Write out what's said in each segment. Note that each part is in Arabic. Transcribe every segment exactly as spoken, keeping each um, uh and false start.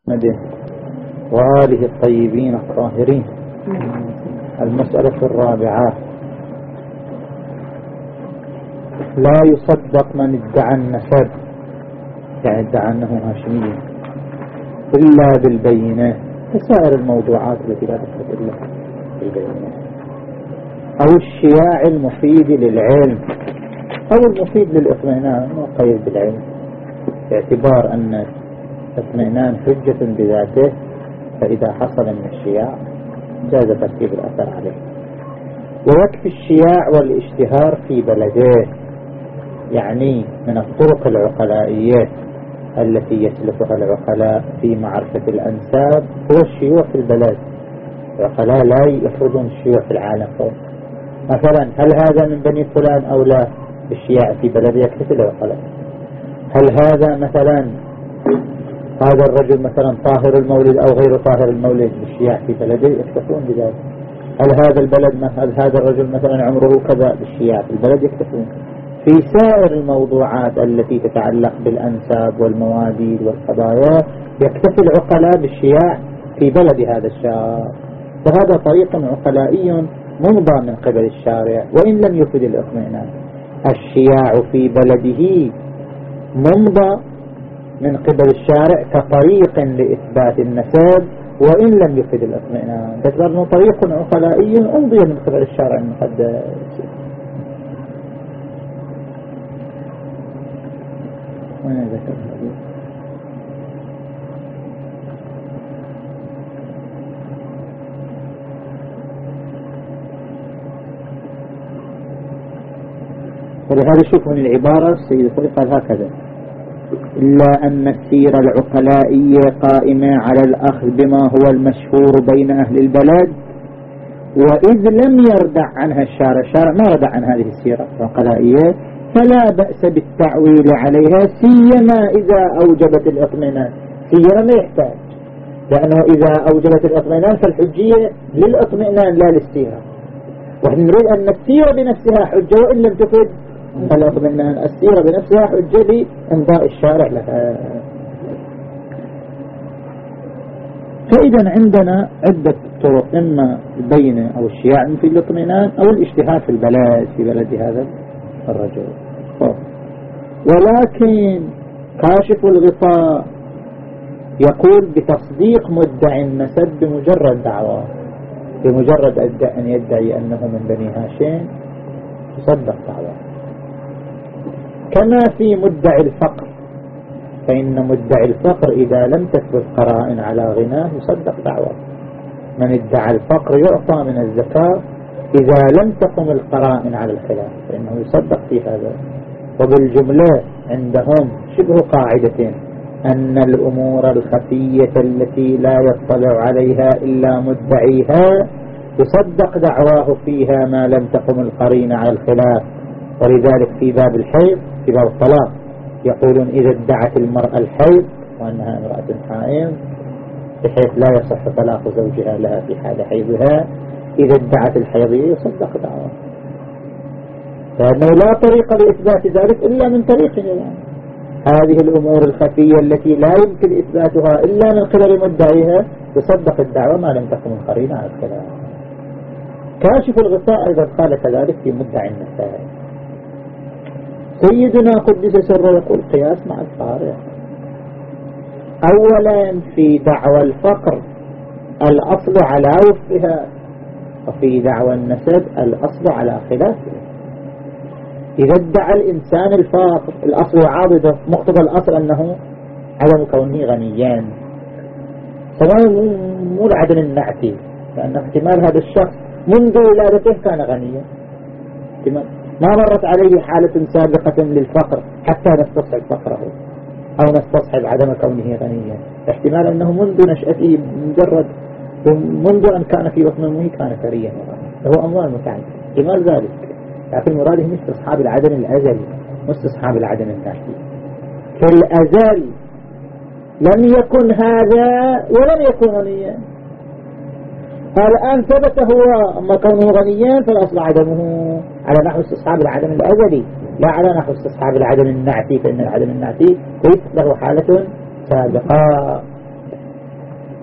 محمد وآله الطيبين الطاهرين. المسألة الرابعة: لا يصدق من ادعى النسب، يعني ادعى أنه هاشمي، إلا بالبينات كسائر الموضوعات التي لا تثبت إلا بالبينات، أو الشياع المفيد للعلم أو المفيد للإطمئنان وقيد بالعلم، باعتبار أن الاطمئنان حجة بذاته، فإذا حصل من الشياع جاز ترتيب الأثر عليه. ويكفي الشياع والاشتهار في بلده، يعني من الطرق العقلائية التي يسلكها العقلاء في معرفة الأنساب هو الشيوع في البلد. العقلاء لا يفرضون الشيوع في العالم فوق. مثلا هل هذا من بني فلان أو لا؟ الشياع في بلده يكتفي العقلاء. هل هذا مثلا هذا الرجل مثلا طاهر المولد أو غير طاهر المولد؟ بالشياع في بلده يكتفون بذلك. هل هذا البلد هل هذا الرجل مثلا عمره كذا؟ بالشياع في البلد يكتفون. في سائر الموضوعات التي تتعلق بالأنساب والمواديد والقضايا يكتفي العقلاء بالشياع في بلد هذا الشخص، وهذا طريق عقلائي ممضى من قبل الشارع وإن لم يفد الاطمئنان. الشياع في بلده ممضى من قبل الشارع كطريق لإثبات النسب وإن لم يفد الاطمئنان، باعتبار أنه طريق عقلائي أمضي من قبل الشارع المقدس. وين ذكر هذا؟ ولهذا شوف من العبارة السيد الخوي قال هكذا: إلا أن السيرة العقلائية قائمة على الأخذ بما هو المشهور بين أهل البلد، وإذ لم يردع عنها الشارع، الشارع ما ردع عن هذه السيرة العقلائية، فلا بأس بالتعويل عليها، سيما إذا أوجبت الإطمئنان. سيرة ما يحتاج، لأنه إذا أوجبت الإطمئنان فالحجية للإطمئنان لا للسيرة، ونحن نريد أن السيرة بنفسها حجة وإن لم تفد الاطمئنان. السيرة بنفسها حجة لإمضاء الشارع لها. فإذا عندنا عدة طرق: إما البينة أو الشياع في الاطمئنان أو الاشتهار في البلد في بلد هذا الرجل. ولكن كاشف الغطاء يقول بتصديق مدعي النسب بمجرد دعوة، بمجرد أن يدعي أنه من بني هاشم تصدق دعوة. كما في مدعي الفقر، فإن مدعي الفقر إذا لم تثبت قرائن على غناه يصدق دعوة. من ادعى الفقر يعطى من الزكاة إذا لم تقم القرائن على الخلاف، فإنه يصدق في هذا. وبالجملة عندهم شبه قاعدة أن الأمور الخفية التي لا يطلع عليها إلا مدعيها يصدق دعواه فيها ما لم تقم القرين على الخلاف. ولذلك في باب الحيض، في باب الطلاق، يقولون إذا ادعت المرأة الحيض وأنها امرأة حائض بحيث لا يصح طلاق زوجها لها في حال حيضها، إذا ادعت الحيضية يصدق دعواه، لأنه لا طريق لإثبات ذلك إلا من طريقه. يعني هذه الأمور الخفية التي لا يمكن إثباتها إلا من قبل مدعيها يصدق الدعوة ما لم تكن القرينة على الخلاف. كاشف الغطاء أيضا قال كذلك في مدعي النساء. سيدنا قدس سره يقول قياس مع الفارق. أولا في دعوى الفقر الأصل على وفقها، وفي دعوى النسب الأصل على خلافه. إذا ادعى الإنسان الفقر الأصل عاضده، مقتضى الأصل أنه عدم كونه غنيان، سواء مو العدم النعتي، لأن احتمال هذا الشخص منذ ولادته كان غنيا، احتمال ما مرت عليه حالة سابقة للفقر حتى نستصحب فقره أو نستصحب عدم كونه غنيا. احتمال أنه منذ نشأته مجرد منذ أن كان في بطن أمه كان ثريا له أموال متعددة، احتمال ذلك. لكن مراده مش استصحاب العدم الأزلي، مش استصحاب العدم الناشئ. في الأزل لم يكن هذا ولم يكن غنيا، الآن ثبت هو، أما كونه غنيا فالأصل عدمه على نحو استصحاب العدم الأزلي لا على نحو استصحاب العدم النعتي، فإن العدم النعتي ليس له حالة سابقة.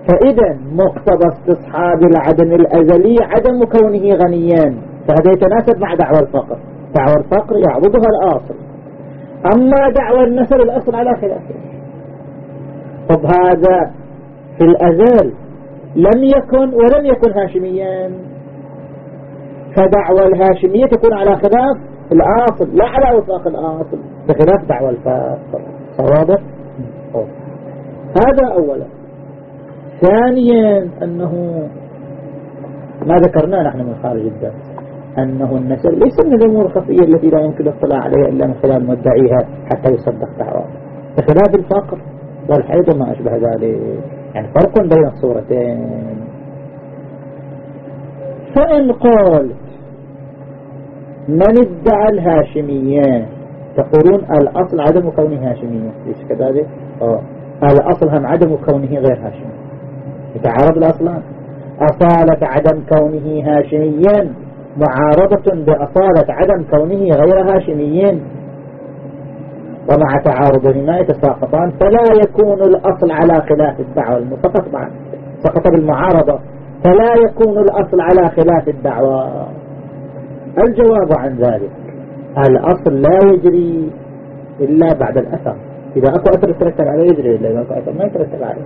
فإذا مقتضى استصحاب العدم الأزلي عدم كونه غنيا، فهذا يتناسب مع دعوى الفقر. دعوى الفقر يعبدها الأصل، أما دعوى النسل الأصل على خلافه. طب هذا في الأزل لم يكن ولم يكن هاشميا، فدعوى الهاشمية تكون على خلاف الأصل لا على وفاق الأصل، بخلاف دعوى الفقر. واضح؟ هذا أولا. ثانيا أنه ما ذكرناه نحن من خارج الدرس، أنه النسل ليس من الأمور الخفية التي لا يمكن الاطلاع عليها إلا من خلال مدعيها حتى يصدق دعواه، بخلاف الفقر والحيض وما أشبه ذلك. يعني فرق بين الصورتين. فإن قال من ادعى الهاشمية تقولون الأصل عدم كونه هاشمية، ليش كذلك؟ آه. الأصل هم عدم كونه غير هاشمي، يتعارض الأصلان. أصالة عدم كونه هاشميا معارضة بأصالة عدم كونه غير هاشميين، ومع تعارضهما يتساقطان، فلا يكون الأصل على خلاف الدعوة المسقط بعد سقط بالمعارضة، فلا يكون الأصل على خلاف الدعوة. الجواب عن ذلك الأصل لا يجري إلا بعد الأثر، إذا أكو أثر يترتب عليه يجري، إلا إذا أكو أثر ما يترتب عليه.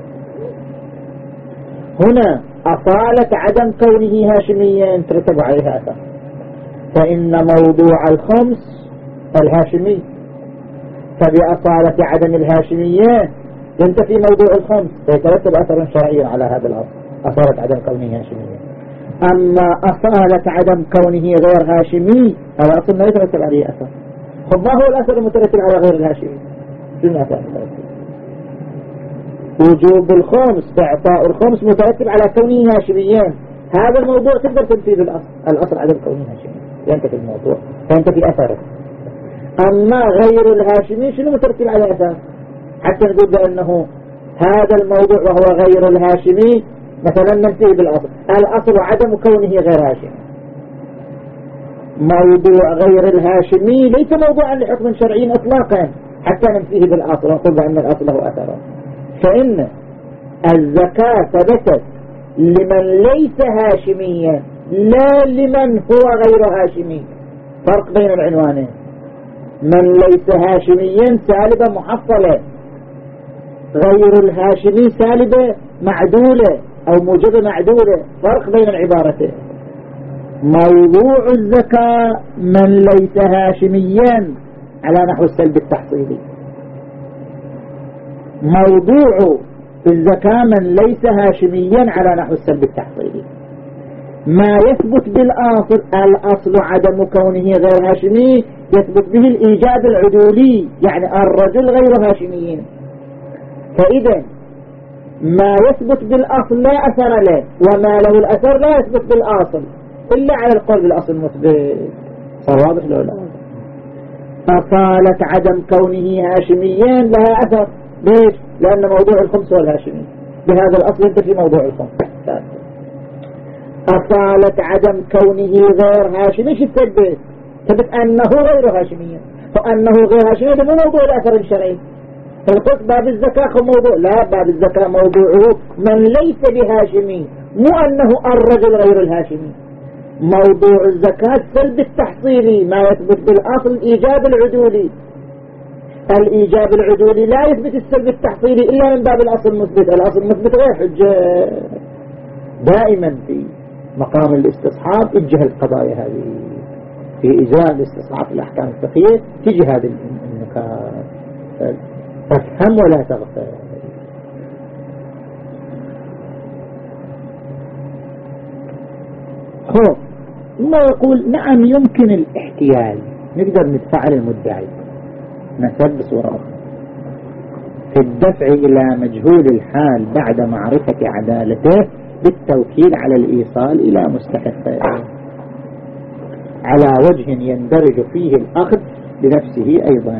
هنا أصالة عدم كونه هاشميا ترتب عليها أثر، فإن موضوع الخمس الهاشمي، فبأصالة عدم الهاشمية ينتفي موضوع الخمس، فيترتب أثر شرعي على هذا الأصل، أصالة عدم كونه هاشميا. أما أصالة عدم كونه غير هاشمي الأصل ما يترتب عليه أثر. خب ما هو الأثر المترتب على غير الهاشمي؟ شو الأثر المترتب؟ وجوب الخمس بإعطاء الخمس مترتب على كونه هاشميا. هذا الموضوع تقدر تنفيذ الأصل، الأصل عدم كونه هاشمي، ينتفي الموضوع فينتفي أثره. أما غير الهاشمي شنو مترتب على أثر؟ حتى نقول بأنه هذا الموضوع وهو غير الهاشمي مثلا ننتهي بالأصل، الأصل عدم كونه غير هاشمي. موضوع غير الهاشمي ليس موضوعا لحكم شرعي إطلاقا حتى ننتهي بالأصل ونقول بأن الأصل له أثر. فإن الزكاة ثبتت لمن ليس هاشميا لا لمن هو غير هاشمي، فرق بين العنوانين. من ليس هاشميا سالبة محصلة، غير الهاشمي سالبة معدولة أو موجبة معدولة، فرق بين العبارتين. موضوع الزكاة من ليس هاشميا على نحو السلب التحصيلي، موضوع الزكاة من ليس هاشميا على نحو السلب التحصيلي. ما يثبت بالأصل، الأصل عدم كونه غير هاشمي، يثبت به الإيجاب العدولي، يعني الرجل غير هاشميين. فإذا ما يثبت بالأصل لا أثر له، وما له الأثر لا يثبت بالأصل إلا على القول بالأصل المثبت. صار واضح لو لا؟ أصالة عدم كونه هاشميين لها أثر. ليش؟ لأن موضوع الخمس هو الهاشمي، بهذا الأصل ينتفي موضوع الخمس. أصالة عدم كونه غير هاشمي ايش تثبت؟ تثبت أنه غير هاشمي، فأنه غير هاشمي هذا مو موضوع الأثر الشرعي. فالقصد باب الزكاة موضوع، لا، باب الزكاة موضوعه من ليس بهاشمي، مو أنه الرجل غير الهاشمي. موضوع الزكاة سلب التحصيلي، ما يثبت بالأصل الإيجاب العدولي. الإيجاب العدولي لا يثبت السلب التحصيلي إلا من باب الأصل المثبت. الأصل المثبت غير حجة. دائما في مقام الاستصحاب اتجه القضايا هذه، في إجراء الاستصحاب في الأحكام الفقهية تجي هذه النكات، تفهم ولا تغفل. هو ما يقول نعم يمكن الاحتيال، نقدر ندفع المدعي نسب بصورة أخرى في الدفع إلى مجهول الحال بعد معرفة عدالته بالتوكيل على الإيصال إلى مستحقه على وجه يندرج فيه الأخذ لنفسه أيضا.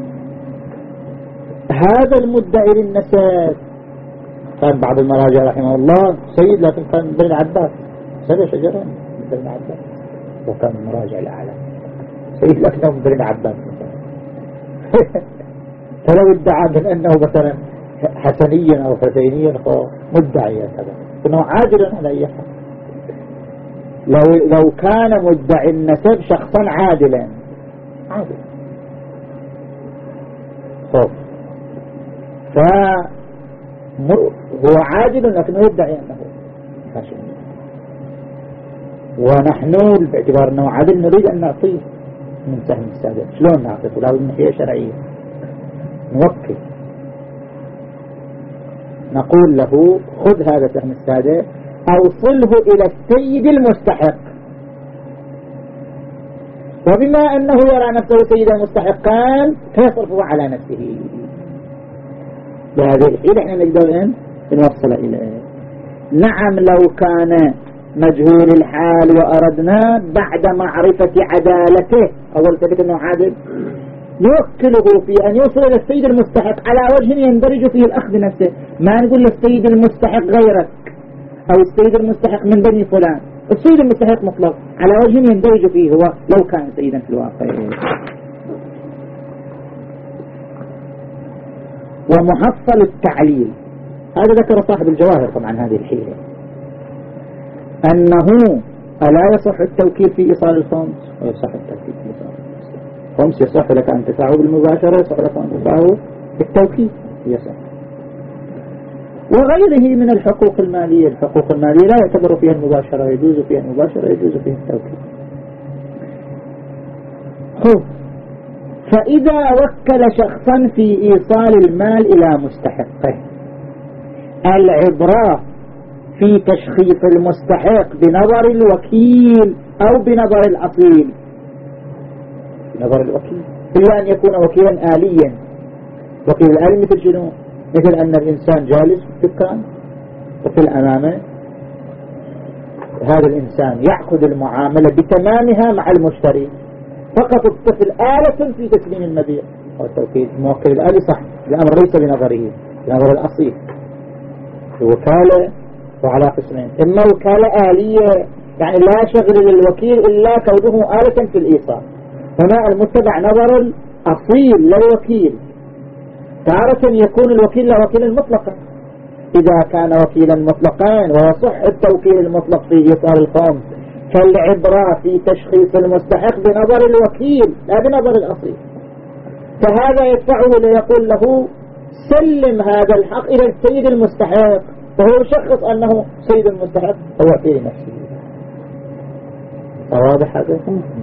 هذا المدعي للنسب كان بعض المراجع رحمه الله سيد، لكن كان بن عباس سيد شجرة بن عباس، وكان المراجع الأعلى سيد لكنه بن عباس. فلو ادعى من أنه مثلا حسنيا أو حسينيا مدعيا هذا إنه عادل على أي حال. لو لو كان مدعي النسب شخصا عادلا عادل خب فهو عادل لكنه يدعي أنه هاشمي، ونحن باعتبار أنه عادل نريد أن نعطيه من سهم السادة. شلون نعطيه؟ لابد من ناحية شرعية، نوكل نقول له خذ هذا سهم السادة أوصله إلى السيد المستحق، وبما أنه يرى نفسه سيدا مستحقا فيصرفه على نفسه. بهذه الحيلة احنا نقدر ان نوصل إليه. نعم لو كان مجهول الحال وأردنا بعد معرفة عدالته أول ثبت أنه عادل نوكله في أن يوصل إلى السيد المستحق على وجه يندرج فيه الأخذ نفسه. ما نقول للسيد المستحق غيرك أو السيد المستحق من بني فلان، السيد المستحق مطلق على وجه يندرج فيه هو لو كان سيدا في الواقع. ومحصل التعليل هذا ذكر صاحب الجواهر طبعا هذه الحيلة، أنه ألا يصح التوكيل في إيصال الخمس؟ ويصح التوكيل في إيصال الخمس. يصح لك أن تدفعه بالمباشرة، يصح لك أن تدفعه بالتوكيل، يصح. وغيره من الحقوق المالية، الحقوق المالية لا يعتبر فيها المباشرة، يجوز فيها المباشرة، يجوز فيها التوكيل. خب فإذا وكل شخصا في إيصال المال إلى مستحقه، العبرة في تشخيص المستحق بنظر الوكيل أو بنظر الأصيل؟ بنظر الوكيل، إلا أن يكون وكيلا آليا. وكيل الآلي مثل شنو؟ مثل أن الإنسان جالس في الدكان وكل أمامه هذا الإنسان يأخذ المعاملة بتمامها مع المشتري، فقط الطفل آلة في تسليم المبيع. والتوكيل الموكل الآلي صح، الأمر ليس بنظره، بنظر الأصيل. الوكالة وعلى قسمين، إما وكالة آلية يعني لا شغل للوكيل إلا كونه آلة في الإيصال، هنا المتبع نظر الأصيل للوكيل. تارة يكون الوكيل لا وكيلا مطلقا، إذا كان وكيلا مطلقا ويصح التوكيل المطلق في إيصال الخمس، فالعبرة في تشخيص المستحق بنظر الوكيل لا بنظر الأصيل. فهذا يدفعه ليقول له سلم هذا الحق إلى السيد المستحق، وهو يشخص أنه سيد المستحق هو وكيل نفسه. واضح هذا؟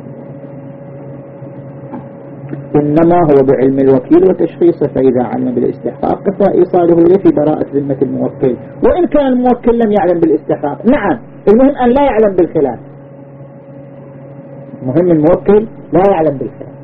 إنما هو بعلم الوكيل وتشخيصه، فإذا علم بالاستحقاق كفى إيصاله إليه في براءة ذمة الموكل، وإن كان الموكل لم يعلم بالاستحقاق. نعم المهم أن لا يعلم بالخلاف، مهم الموكل لا يعلم بالخلاف.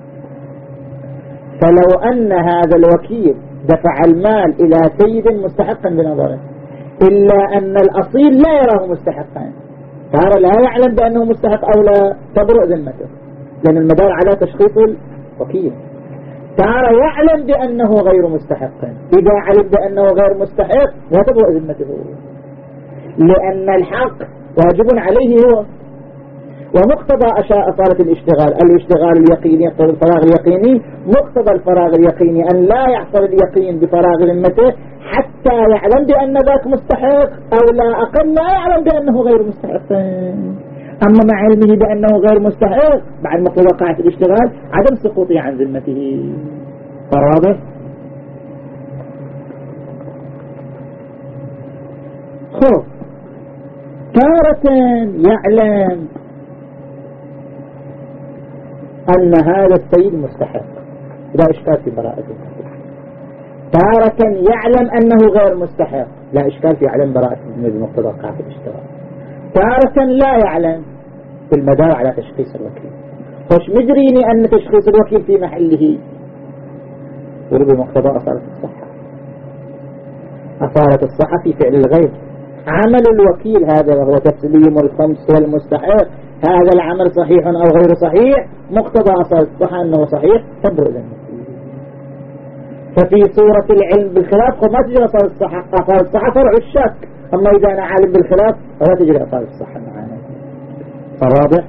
فلو أن هذا الوكيل دفع المال إلى سيد مستحقا بنظره، إلا أن الأصيل لا يراه مستحقا، فهذا لا يعلم بأنه مستحق أو لا تبرؤ ذمته، لأن المدار على تشخيص الوكيل. ترى يعلم بأنه غير مستحق، إذا علم بأنه غير مستحق لا تبرؤ ذمته، لأن الحق واجب عليه هو. ومقتضى أصالة الاشتغال الاشتغال اليقيني يقتضي الفراغ اليقيني، مقتضى الفراغ اليقيني أن لا يحصل اليقين بفراغ ذمته حتى يعلم بأن ذاك مستحق، أو لا أقل لا يعلم بأنه غير مستحق. أما مع علمه بأنه غير مستحق بعد مقتضى قاعدة الاشتغال عدم سقوطه عن ذمته. واضح؟ خب تارة يعلم أن هذا السيد مستحق، لا إشكال في براءته. تارة يعلم أنه غير مستحق، لا إشكال في علم براءته بمقتضى قاعدة الاشتغال. تارة لا يعلم، بالمدار على تشخيص الوكيل. خوش مدريني أن تشخيص الوكيل في محله وبمقتضى أصالة الصحة. أصالة الصحة في فعل الغير. عمل الوكيل هذا وهو تسليم الخمس للمستحق، هذا العمل صحيح أو غير صحيح، مقتضى أصالة الصحة أنه صحيح تبرئ ذمته. ففي صورة العلم بالخلاف ما تجري أصالة الصحة، أصالة الصحة فرع الشك. أما إذا أنا عالم بالخلاف فلا تجري أصالة الصحة معنا. فواضح؟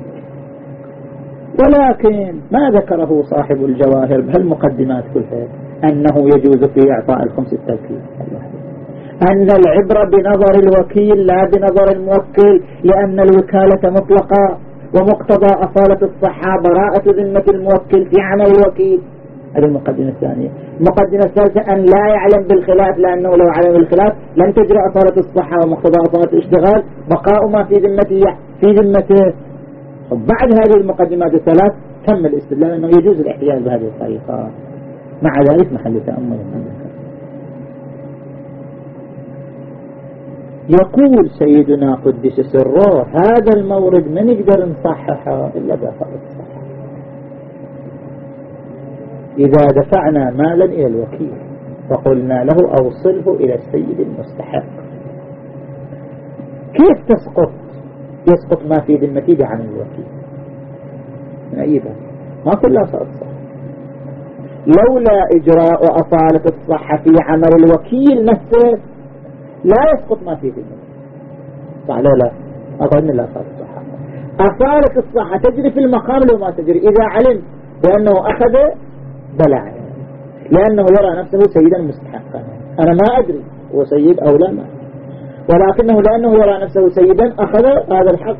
ولكن ما ذكره صاحب الجواهر بهالمقدمات كلها أنه يجوز في إعطاء الخمس التوكيل، أن العبرة بنظر الوكيل لا بنظر الموكل، لأن الوكالة مطلقة ومقتضى أصالة الصحة براءة ذمة الموكل في عمل الوكيل. هذه المقدمة الثانية. المقدمة الثالثة أن لا يعلم بالخلاف، لأنه لو علم بالخلاف لن تجري أصالة الصحة ومقتضى أصالة الاشتغال بقاء ما في ذمته في ذمته. وبعد هذه المقدمات الثلاث تم الاستدلال أنه يجوز الاحتيال بهذه الطريقة. مع ذلك محل تأمل. يقول سيدنا قدس سره هذا المورد ما نقدر نصححه إلا بأصالة الصحة. إذا دفعنا مالا إلى الوكيل وقلنا له أوصله إلى السيد المستحق، كيف تسقط يسقط ما في ذمتي بعمل الوكيل؟ من أي باب؟ ما كلها أصالة الصحة. لولا إجراء أصالة الصحة في عمل الوكيل نفسه لا يسقط ما في ذمتي. صح لا لا أظن لا أصالة الصحة. أصالة الصحة تجري في المقام لو ما تجري إذا علم بأنه أخذ بلع، لأنه يرى نفسه سيدا مستحقا. أنا ما أدري هو سيد أو لا، ولكنه لأنه يرى نفسه سيدا أخذ هذا الحق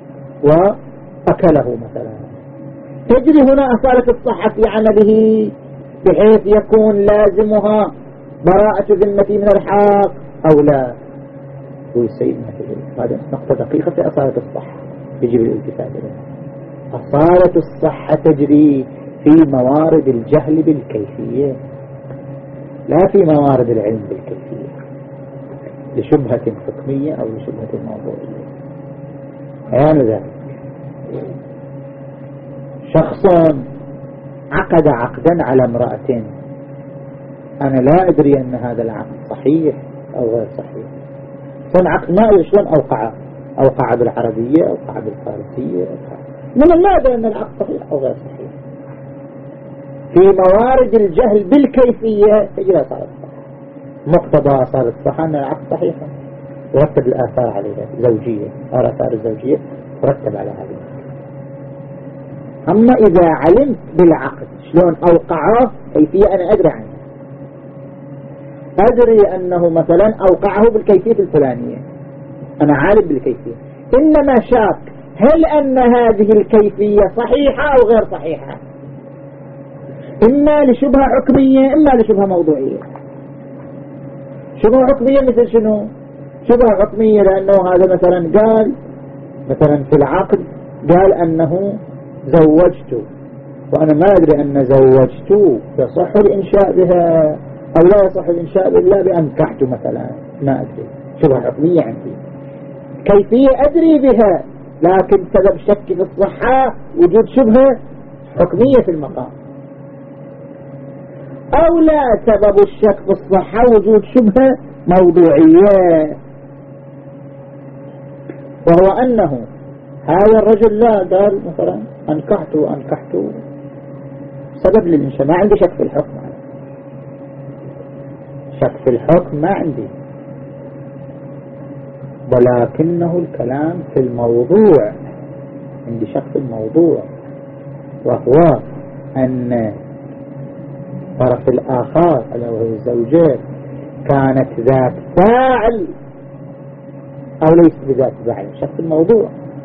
وأكله مثلا. تجري هنا أصالة الصحة في عمله بحيث يكون لازمها براءة ذمتي من الحق أو لا. هو السيد ما تجري. هذا نقطة دقيقة في أصالة الصحة يجب الالتفات إليها. أصالة الصحة تجري في موارد الجهل بالكيفية لا في موارد العلم بالكيفية، لشبهة حكمية أو لشبهة موضوعية. عيان ذلك شخص عقد عقدا على امرأة، أنا لا أدري أن هذا العقد صحيح أو غير صحيح. صن عقد ما أدري شلون أوقعه، أوقع بالعربية أوقع بالفارسية، من ما أدري أن العقد صحيح أو غير صحيح. في موارد الجهل بالكيفية تجري أصالة الصحة. مقتضى أصالة الصحة أن العقد صحيح ورتب الآثار عليها زوجية، الآثار الزوجية ترتب على هذه. أما إذا علمت بالعقد شلون أوقعه كيفية أنا أدري عنه، أدري أنه مثلا أوقعه بالكيفية الفلانية، أنا عالم بالكيفية، إنما شاك هل أن هذه الكيفية صحيحة أو غير صحيحة، إما لشبهة حكمية إما لشبهة موضوعية. شبهة حكمية مثل شنو؟ شبهة حكمية لأنه هذا مثلا قال مثلا في العقد قال أنه زوجت، وأنا ما أدري أن زوجت يصح الإنشاء بها أو لا يصح الإنشاء إلا بأنكحت مثلا، ما أدري. شبهة حكمية عندي، كيفية أدري بها لكن سبب شك في الصحة وجود شبهة حكمية في المقام، أو لا سبب الشك في الصحة وجود شبهة موضوعية، وهو أنه هذا الرجل لا قال مثلا أنكحت أنكحت سبب للإنشاء، ما عندي شك في الحكم، شك في الحكم ما عندي، ولكنه الكلام في الموضوع، عندي شك في الموضوع، وهو أن الطرف الآخر وهو الزوجة كانت ذات فاعل أو ليس بذات فاعل، شك في الموضوع.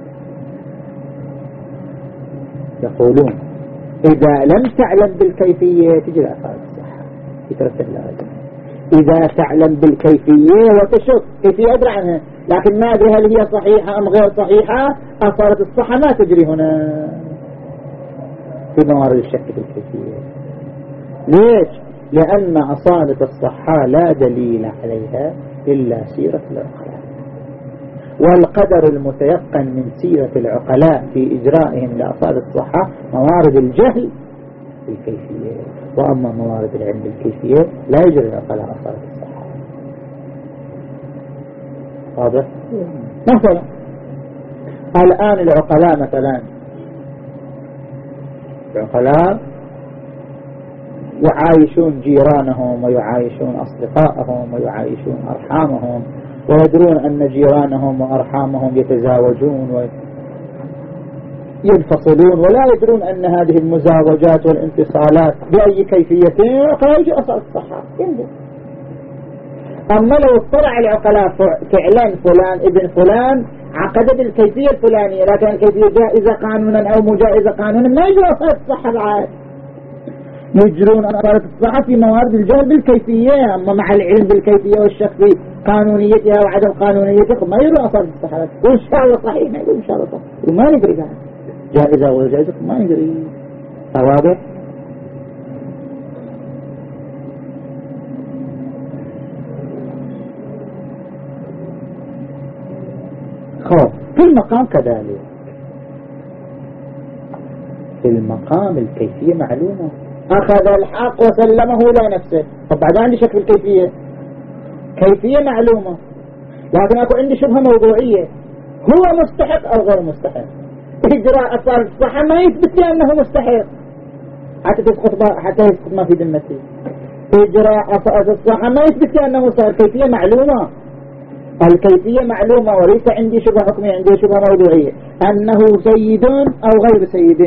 يقولون إذا لم تعلم بالكيفية تجري أثار الصحة يترتب لها. إذا تعلم بالكيفية وتشك كيفية أدري عنها لكن ما أدري هل هي صحيحة أم غير صحيحة، أثارة الصحة ما تجري هنا في موارد الشك بالكيفية. ليش؟ لأن أصالة الصحة لا دليل عليها إلا سيرة العقلاء، والقدر المتيقن من سيرة العقلاء في إجرائهم لأصالة الصحة موارد الجهل بالكيفية، وأما موارد العلم بالكيفية لا يجري العقلاء أصالة الصحة. واضح؟ مثلا الآن العقلاء مثلا العقلاء يعايشون جيرانهم ويعايشون أصدقائهم ويعايشون أرحامهم، ويدرون أن جيرانهم وأرحامهم يتزاوجون و... ينفصلون ولا يدرون أن هذه المزاوجات والانفصالات بأي كيفية خارج أصل الصحة ينزل. أما لو اطلع العقلاء فعلا فلان ابن فلان عقد بالكيفية الفلانية لكن الكيفية جائزة قانونا أو مجائزة قانونا ما يجري أصل الصحة العاد، يجرون أصالة الصحة في موارد الجهل بالكيفية. أما مع العلم بالكيفية والشك في قانونيتها وعدم قانونيتها ما يجرون أصالة الصحة. وإن شاء الله صحيح ما يقول إن شاء الله صحيح وما ندري عنه جائزة ولا جائزة ما ندري. واضح؟ خوف في المقام كذلك، في المقام الكيفية معلومة، أخذ الحق وسلمه إلى نفسه. طب بعد عندي شك في الكيفية، كيفية معلومة لكن أكو عندي شبهة موضوعية، هو مستحق أو غير مستحق. إجراء أصال الصحة ما يثبت لي أنه مستحق حتى تسقط حتى يسقط ما في ذمتي. إجراء أصال الصحة ما يثبت لي أنه مستحق، الكيفية معلومة، الكيفية معلومة وليس عندي شبهة حكمية، عندي شبهة موضوعية أنه سيد أو غير سيد.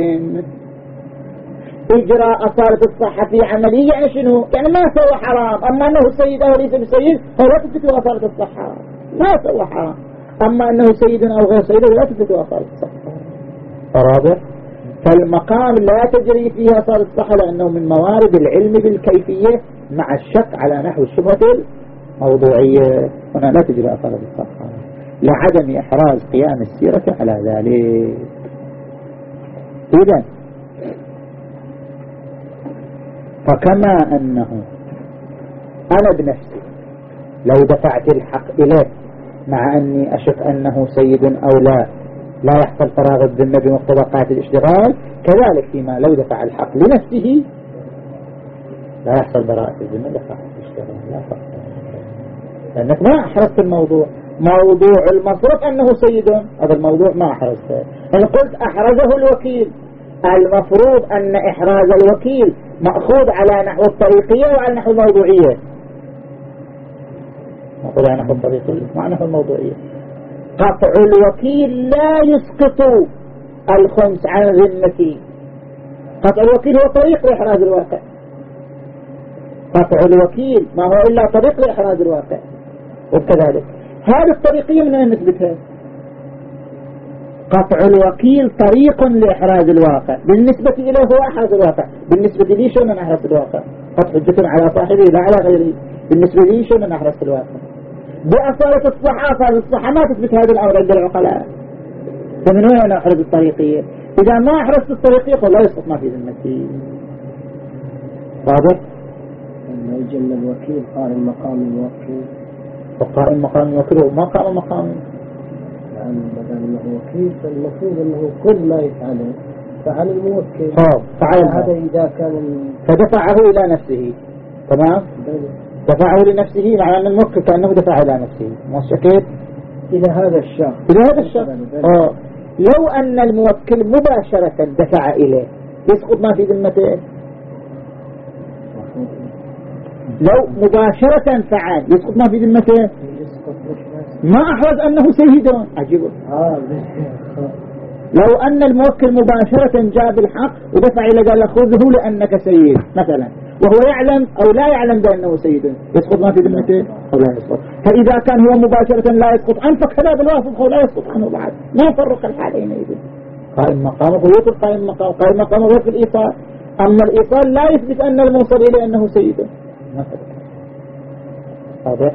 إجراء أصالة الصحة في عملية يعني شنو؟ يعني ما سوى حرام، أما أنه سيد أو ليس بسيد هو لا تثبت أصالة الصحة، ما سوى حرام. أما أنه سيد أو غير سيد لا تثبت أصالة الصحة. رابع، فالمقام لا تجري فيه أصالة الصحة لأنه من موارد العلم بالكيفية مع الشك على نحو الشبهة الموضوعية، هنا لا تجري أصالة الصحة لعدم إحراز قيام السيرة على ذلك. إذن فكما أنه أنا بنفسي لو دفعت الحق إليه مع أني أشك أنه سيد أو لا لا يحصل فراغ الذمة بمقتضى قاعدة الاشتغال، كذلك فيما لو دفع الحق لنفسه لا يحصل براءة الذمة بقاعدة الاشتغال، لا فرق، لأنك ما أحرزت الموضوع. موضوع المصرف أنه سيد، هذا الموضوع ما أحرزته. أنا قلت أحرزه الوكيل، المفروض أن إحراز الوكيل مأخوذ على نحو الطريقية وعلى نحو الموضوعية، مأخوذ على نحو الطريقية وعلى نحو الموضوعية. قطع الوكيل لا يسقط الخمس عن ذمتي، قطع الوكيل هو طريق لإحراز الواقع، قطع الوكيل ما هو إلا طريق لإحراز الواقع. وكذلك هذه الطريقية من أين نثبتها؟ قطع الوكيل طريق لإحراز الواقع، بالنسبة إليه هو أحرز الواقع، بالنسبة لي شو من أحرز الواقع؟ قطع حجة على صاحبه لا على غيره، بالنسبة لي شو من أحرز الواقع؟ بأصالة الصحة، فهذه الصحة ما تثبت هذا الأمر عند العقلاء. فمن وين أنا أحرز الطريقية؟ إذا ما أحرزت الطريقية فلا يسقط ما في ذمتي. واضح؟ لما يجل الوكيل قائم مقام الوكيل، وقائم مقام الوكيل وما قام مقام، يعني بدل أنه وكيل فالمفروض أنه كل ما يفعله فعل الموكل. فعل هذا إذا كان فدفعه إلى نفسه، تمام؟ دفعه لنفسه مع أن الموكل كأنه دفع إلى نفسه، مش كيف؟ إلى هذا الشخص، إلى هذا الشخص. آه. لو أن الموكل مباشرة دفع إليه يسقط ما في ذمته. لو مباشرة فعل يسقط ما في ذمته، ما أحرز أنه سيد. عجيب. لو أن الموكل مباشرة جاء بالحق ودفع إلى قال خذه لأنك سيد مثلا، وهو يعلم أو لا يعلم بأنه سيد، يسقط ما في ذمته أو لا يسقط. فإذا كان هو مباشرة لا يسقط عنه فكذا بالواسط لا يسقط عنه بعد، ما يفرق الحالين. إذن قائم مقامه غير قائم مقامه، قائم مقامه غير في الإيصال. أما الإيصال لا يثبت أن الموصل إليه أنه سيد مثلا. واضح؟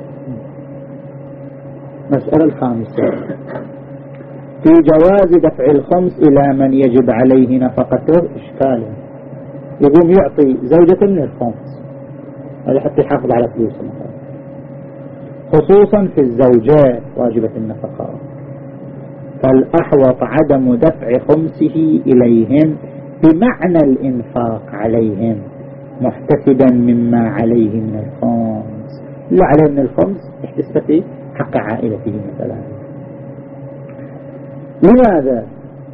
مسألة الخامسة في جواز دفع الخمس إلى من يجب عليه نفقته إشكال. يقوم يعطي زوجة من الخمس هذا حتى يحافظ على فلوسه مثلا، خصوصا في الزوجات واجبة النفقة، فالأحوط عدم دفع خمسه إليهم بمعنى الإنفاق عليهم محتسبا مما عليه من الخمس، لا عليه من الخمس احتسب في حق عائلته مثلا. لماذا؟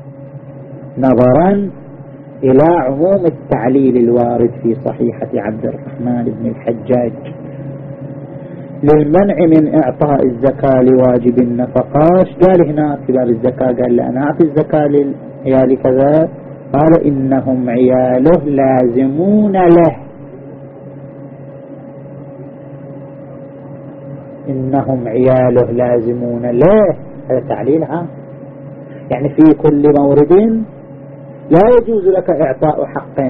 نظرا إلى عموم التعليل الوارد في صحيحة عبد الرحمن بن الحجاج للمنع من إعطاء الزكاة لواجب النفقات. قال هنا في باب الزكاة قال لا أنا أعطي الزكاة عيالي كذا، قال إنهم عياله لازمون له، إنهم عياله لازمون له، هذا تعليل عام. يعني في كل مورد لا يجوز لك إعطاء حق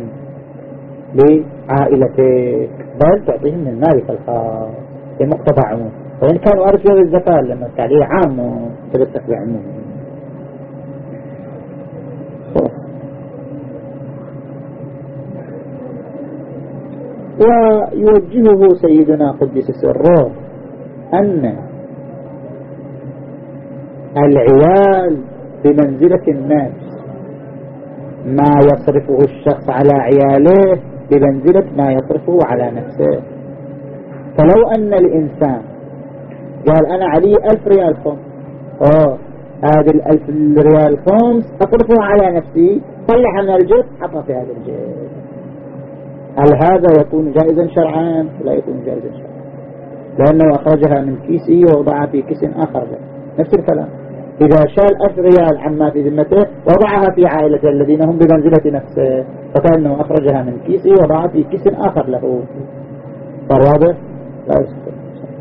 لعائلتك، بل تعطيهم من مالك الخاص بمقتضى عموم، وإن كانوا أرجو بالزكاة لما التعليل عام وتبتك بعموم. ويوجهه سيدنا قدس سره أن العيال بمنزلة الناس، ما يصرفه الشخص على عياله بمنزلة ما يصرفه على نفسه. فلو أن الإنسان قال أنا علي ألف ريال خمس، أوه هذه الألف ريال خمس أصرفها على نفسي، طلع من الجيب حطها في هذا الجيب، هل هذا يكون جائزا شرعا؟ لا يكون جائزا شرعا، لأنه أخرجها من كيسي ووضعها في كيس آخر له. نفس الكلام، إذا شال ألف ريال عما في ذمته وضعها في عائلته الذين هم بمنزلة نفسه، فكأنه أخرجها من كيسي ووضعها في كيس آخر له. فالواضح لا يستطيع.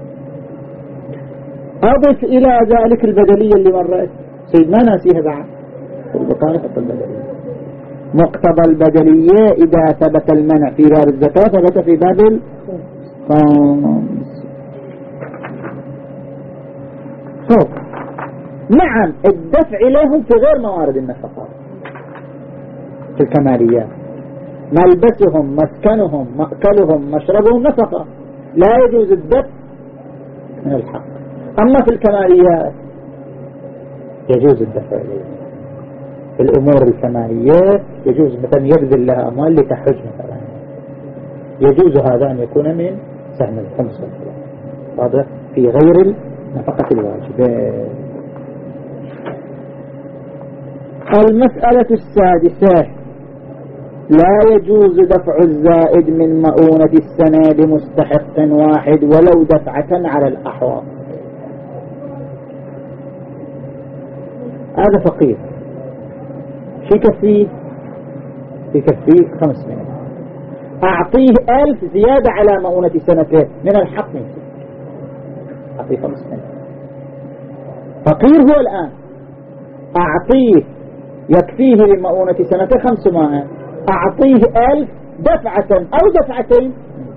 أضف إلى ذلك البدلية اللي مرت، سيد ما ناسيها بعد، البقاء حط البدلية. مقتضى البدلية إذا ثبت المنع في باب الزكاة ثبت في باب الخمس. فوق نعم الدفع إليهم في غير موارد النفقة، في الكماليات، ملبسهم مسكنهم مأكلهم مشربهم نفقة، لا يجوز الدفع من الحق. أما في الكماليات يجوز الدفع إليهم، في الأمور الكماليات يجوز مثلا يبذل لها أموال لتحج مثلا، يجوز هذا أن يكون من سهم الخمس، هذا في غير نفقة الواجبة. المسألة السادسة، لا يجوز دفع الزائد من مؤونة السنة لمستحق واحد ولو دفعة على الأحوال. هذا فقير في كفيه في كفيه خمسمائة، أعطيه ألف زيادة على مؤونة سنته من الحق منه، أعطيه خمسمائة. فقير هو الآن، أعطيه يكفيه للمؤونة سنته خمسمائة، أعطيه ألف دفعة أو دفعتين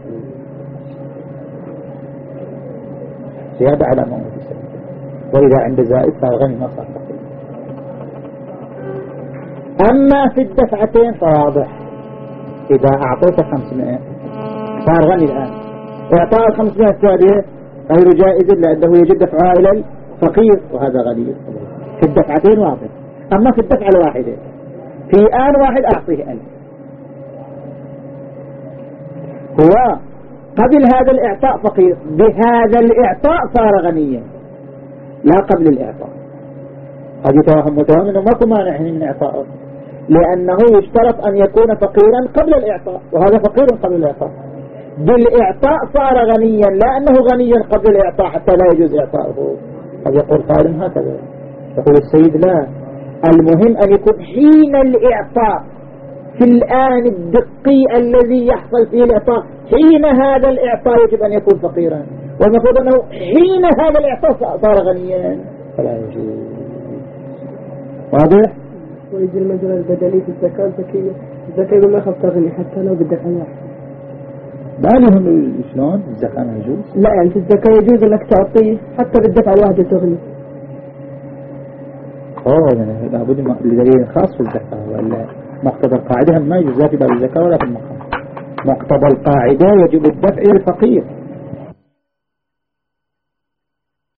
زيادة على مؤونة سنته، وإذا عند زائد فغني ما صار فقير. أما في الدفعتين فواضح، إذا أعطيت خمسمائة صار غني الآن، إعطاء الخمسمائة الثانية غير جائز لأنه يجب دفعها إلى الفقير، وهذا غني في الدفعتين واضح. أما في الدفعة الواحدة في آن واحد أعطيه ألف، هو قبل هذا الإعطاء فقير، بهذا الإعطاء صار غنيا لا قبل الإعطاء. هذا يتوهم متوهم إنه ماكو مانع من إعطائه، لأنه يشترط أن يكون فقيرا قبل الإعطاء، وهذا فقير قبل الإعطاء. بالإعطاء صار غنيا، لا أنه غنيا قبل الإعطاء حتى لا يجوز إعطاؤه. قد يقول قائل هكذا، يقول السيد لا، المهم أن يكون حين الإعطاء في الآن الدقي الذي يحصل فيه الإعطاء، حين هذا الإعطاء يجب أن يكون فقيرا، والمفروض أنه حين هذا الإعطاء صار غنيا فلا يجوز. واضح؟ ويجي المجرى البدلي في الزكاة الزكية، الزكاة ما خف تغني حتى لو بدفع واحد. بالهم شلون الزكاة ما يجوز؟ لا يعني في الزكاة يجوز انك تعطيه حتى بالدفع الواحدة تغني. اوه لابد لدليل خاص في الزكاة، ولا مقتضى القاعدة ما يجوز لا في باب الزكاة ولا في المقام. مقتضى القاعدة يجب الدفع الفقير،